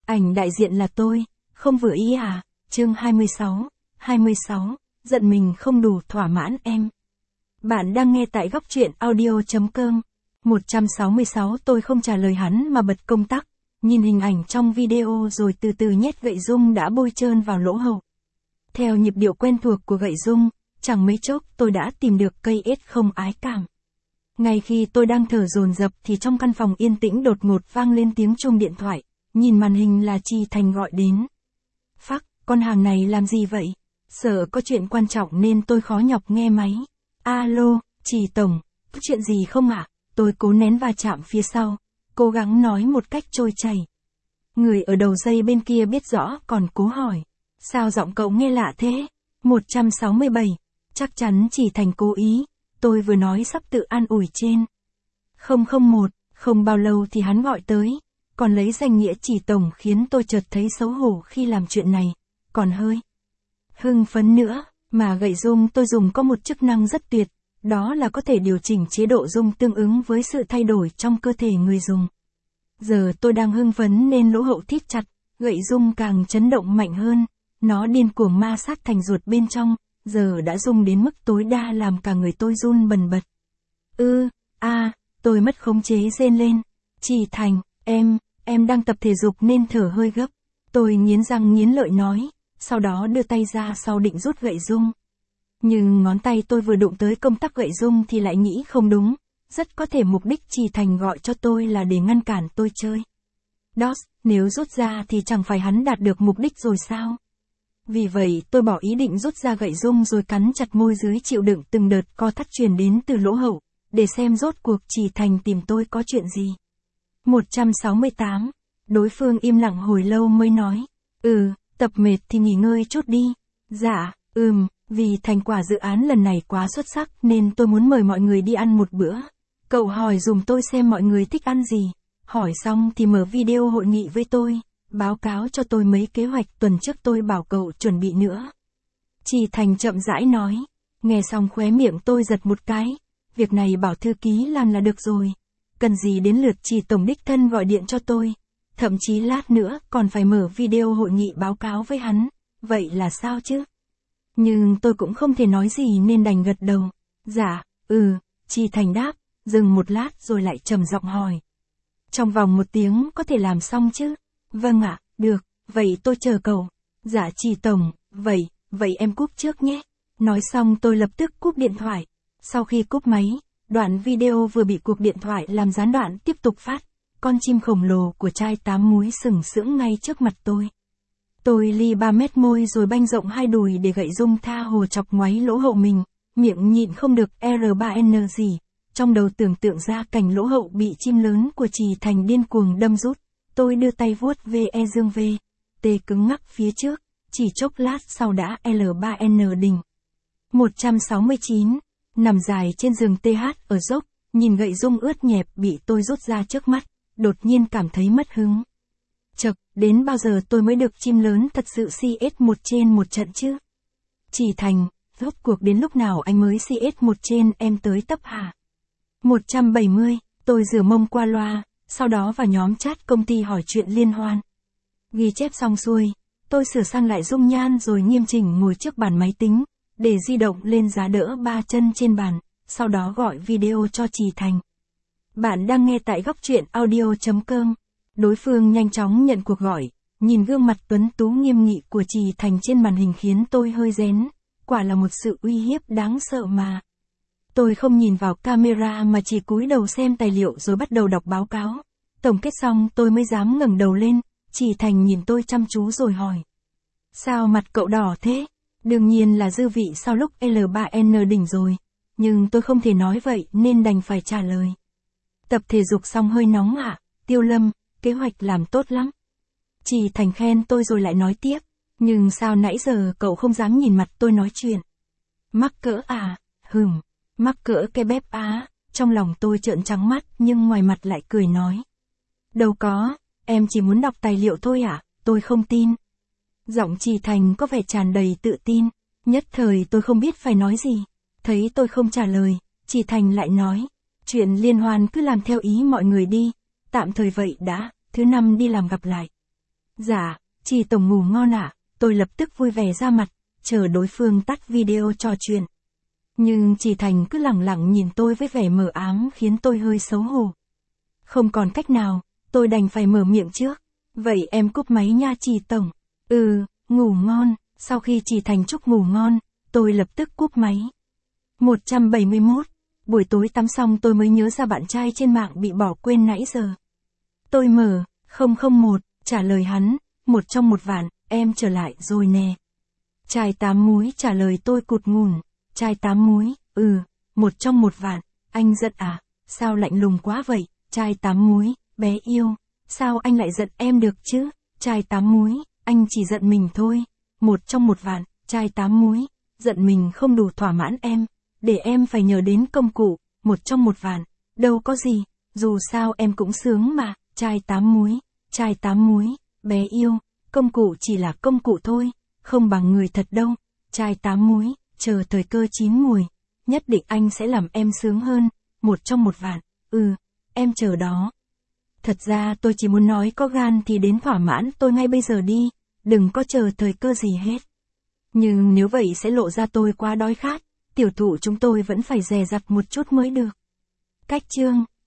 Ảnh đại diện là tôi, không vừa ý à? Chương 26, giận mình không đủ thỏa mãn em. Bạn đang nghe tại góc truyện audio.com. 166 tôi không trả lời hắn mà bật công tắc, nhìn hình ảnh trong video rồi từ từ nhét gậy dung đã bôi trơn vào lỗ hậu. Theo nhịp điệu quen thuộc của gậy dung, chẳng mấy chốc tôi đã tìm được cây ết không ái cảm. Ngay khi tôi đang thở dồn dập thì trong căn phòng yên tĩnh đột ngột vang lên tiếng chuông điện thoại, nhìn màn hình là Trì Thành gọi đến. Phắc, con hàng này làm gì vậy? Sợ có chuyện quan trọng nên tôi khó nhọc nghe máy. Alo, Trì Tổng, có chuyện gì không ạ? Tôi cố nén va chạm phía sau, cố gắng nói một cách trôi chảy. Người ở đầu dây bên kia biết rõ còn cố hỏi. Sao giọng cậu nghe lạ thế? 167, chắc chắn Trì Thành cố ý, tôi vừa nói sắp tự an ủi trên. 001, không bao lâu thì hắn gọi tới, còn lấy danh nghĩa Trì Tổng khiến tôi chợt thấy xấu hổ khi làm chuyện này, còn hơi hưng phấn nữa, mà gậy dung tôi dùng có một chức năng rất tuyệt, đó là có thể điều chỉnh chế độ dung tương ứng với sự thay đổi trong cơ thể người dùng. Giờ tôi đang hưng phấn nên lỗ hậu thít chặt, gậy dung càng chấn động mạnh hơn, nó điên cuồng ma sát thành ruột bên trong, giờ đã rung đến mức tối đa làm cả người tôi run bần bật. Tôi mất khống chế rên lên. Trì Thành, em đang tập thể dục nên thở hơi gấp. Tôi nghiến răng nghiến lợi nói, sau đó đưa tay ra sau định rút gậy dung. Nhưng ngón tay tôi vừa đụng tới công tắc gậy dung thì lại nghĩ không đúng, rất có thể mục đích Trì Thành gọi cho tôi là để ngăn cản tôi chơi. Nếu rút ra thì chẳng phải hắn đạt được mục đích rồi sao? Vì vậy tôi bỏ ý định rút ra gậy dung rồi cắn chặt môi dưới chịu đựng từng đợt co thắt truyền đến từ lỗ hậu, để xem rốt cuộc Trì Thành tìm tôi có chuyện gì. 168, đối phương im lặng hồi lâu mới nói, tập mệt thì nghỉ ngơi chút đi. Dạ, vì thành quả dự án lần này quá xuất sắc nên tôi muốn mời mọi người đi ăn một bữa. Cậu hỏi dùm tôi xem mọi người thích ăn gì. Hỏi xong thì mở video hội nghị với tôi, báo cáo cho tôi mấy kế hoạch tuần trước tôi bảo cậu chuẩn bị nữa. Trì Thành chậm rãi nói, nghe xong khóe miệng tôi giật một cái, việc này bảo thư ký làm là được rồi. Cần gì đến lượt Trì Tổng đích thân gọi điện cho tôi, thậm chí lát nữa còn phải mở video hội nghị báo cáo với hắn, vậy là sao chứ? Nhưng tôi cũng không thể nói gì nên đành gật đầu. Dạ, Trì Thành đáp, dừng một lát rồi lại trầm giọng hỏi. Trong vòng 1 tiếng có thể làm xong chứ? Vâng ạ, được, vậy tôi chờ cậu. Dạ Trì Tổng, vậy em cúp trước nhé. Nói xong tôi lập tức cúp điện thoại. Sau khi cúp máy, đoạn video vừa bị cuộc điện thoại làm gián đoạn tiếp tục phát. Con chim khổng lồ của chai 8 múi sừng sững ngay trước mặt tôi. Tôi li 3 mét môi rồi banh rộng 2 đùi để gậy dung tha hồ chọc ngoáy lỗ hậu mình, miệng nhịn không được R3N gì. Trong đầu tưởng tượng ra cảnh lỗ hậu bị chim lớn của Trì Thành điên cuồng đâm rút. Tôi đưa tay vuốt ve dương V, tê cứng ngắc phía trước, chỉ chốc lát sau đã L3N đỉnh. 169, nằm dài trên giường TH ở dốc, nhìn gậy dung ướt nhẹp bị tôi rút ra trước mắt, đột nhiên cảm thấy mất hứng. Chậc, đến bao giờ tôi mới được chim lớn thật sự CS1 trên 1 trận chứ? Trì Thành, rốt cuộc đến lúc nào anh mới CS1 trên em tới tấp hả? 170, tôi rửa mông qua loa, sau đó vào nhóm chat công ty hỏi chuyện liên hoan. Ghi chép xong xuôi, tôi sửa sang lại dung nhan rồi nghiêm chỉnh ngồi trước bàn máy tính, để di động lên giá đỡ 3 chân trên bàn, sau đó gọi video cho Trì Thành. Bạn đang nghe tại góc truyện audio.com. Đối phương nhanh chóng nhận cuộc gọi, nhìn gương mặt tuấn tú nghiêm nghị của Trì Thành trên màn hình khiến tôi hơi rén, quả là một sự uy hiếp đáng sợ mà. Tôi không nhìn vào camera mà chỉ cúi đầu xem tài liệu rồi bắt đầu đọc báo cáo. Tổng kết xong tôi mới dám ngẩng đầu lên, Trì Thành nhìn tôi chăm chú rồi hỏi. Sao mặt cậu đỏ thế? Đương nhiên là dư vị sau lúc L3N đỉnh rồi, nhưng tôi không thể nói vậy nên đành phải trả lời. Tập thể dục xong hơi nóng ạ, Tiêu Lâm, kế hoạch làm tốt lắm. Trì Thành khen tôi rồi lại nói tiếp, nhưng sao nãy giờ cậu không dám nhìn mặt tôi nói chuyện? Mắc cỡ à? Mắc cỡ cái bếp á. Trong lòng tôi trợn trắng mắt nhưng ngoài mặt lại cười nói. Đâu có, em chỉ muốn đọc tài liệu thôi ạ, tôi không tin. Giọng Trì Thành có vẻ tràn đầy tự tin, nhất thời tôi không biết phải nói gì. Thấy tôi không trả lời, Trì Thành lại nói, chuyện liên hoan cứ làm theo ý mọi người đi, tạm thời vậy đã, thứ 5 đi làm gặp lại. Dạ, chị tổng ngủ ngon ạ, tôi lập tức vui vẻ ra mặt, chờ đối phương tắt video trò chuyện. Nhưng chị Thành cứ lẳng lặng nhìn tôi với vẻ mờ ám khiến tôi hơi xấu hổ. Không còn cách nào, tôi đành phải mở miệng trước. Vậy em cúp máy nha chị tổng. Ngủ ngon. Sau khi chị Thành chúc ngủ ngon, tôi lập tức cúp máy. 171. Buổi tối tắm xong tôi mới nhớ ra bạn trai trên mạng bị bỏ quên nãy giờ. Tôi mở 001, trả lời hắn, 1 trong 1 vạn, em trở lại rồi nè. Trai 8 múi trả lời tôi cụt ngùn. Trai 8 múi, 1 trong 1 vạn, anh giận à, sao lạnh lùng quá vậy? Trai 8 múi, bé yêu, sao anh lại giận em được chứ? Trai 8 múi, anh chỉ giận mình thôi. 1 trong 1 vạn, trai 8 múi, giận mình không đủ thỏa mãn em, để em phải nhờ đến công cụ. 1 trong 1 vạn, đâu có gì, dù sao em cũng sướng mà. Trai 8 múi, trai 8 múi, bé yêu, công cụ chỉ là công cụ thôi, không bằng người thật đâu. Trai 8 múi, chờ thời cơ chín mùi, nhất định anh sẽ làm em sướng hơn. 1 trong 1 vạn, em chờ đó. Thật ra tôi chỉ muốn nói có gan thì đến thỏa mãn tôi ngay bây giờ đi, đừng có chờ thời cơ gì hết. Nhưng nếu vậy sẽ lộ ra tôi quá đói khát, tiểu thụ chúng tôi vẫn phải dè dặt một chút mới được. Cách chương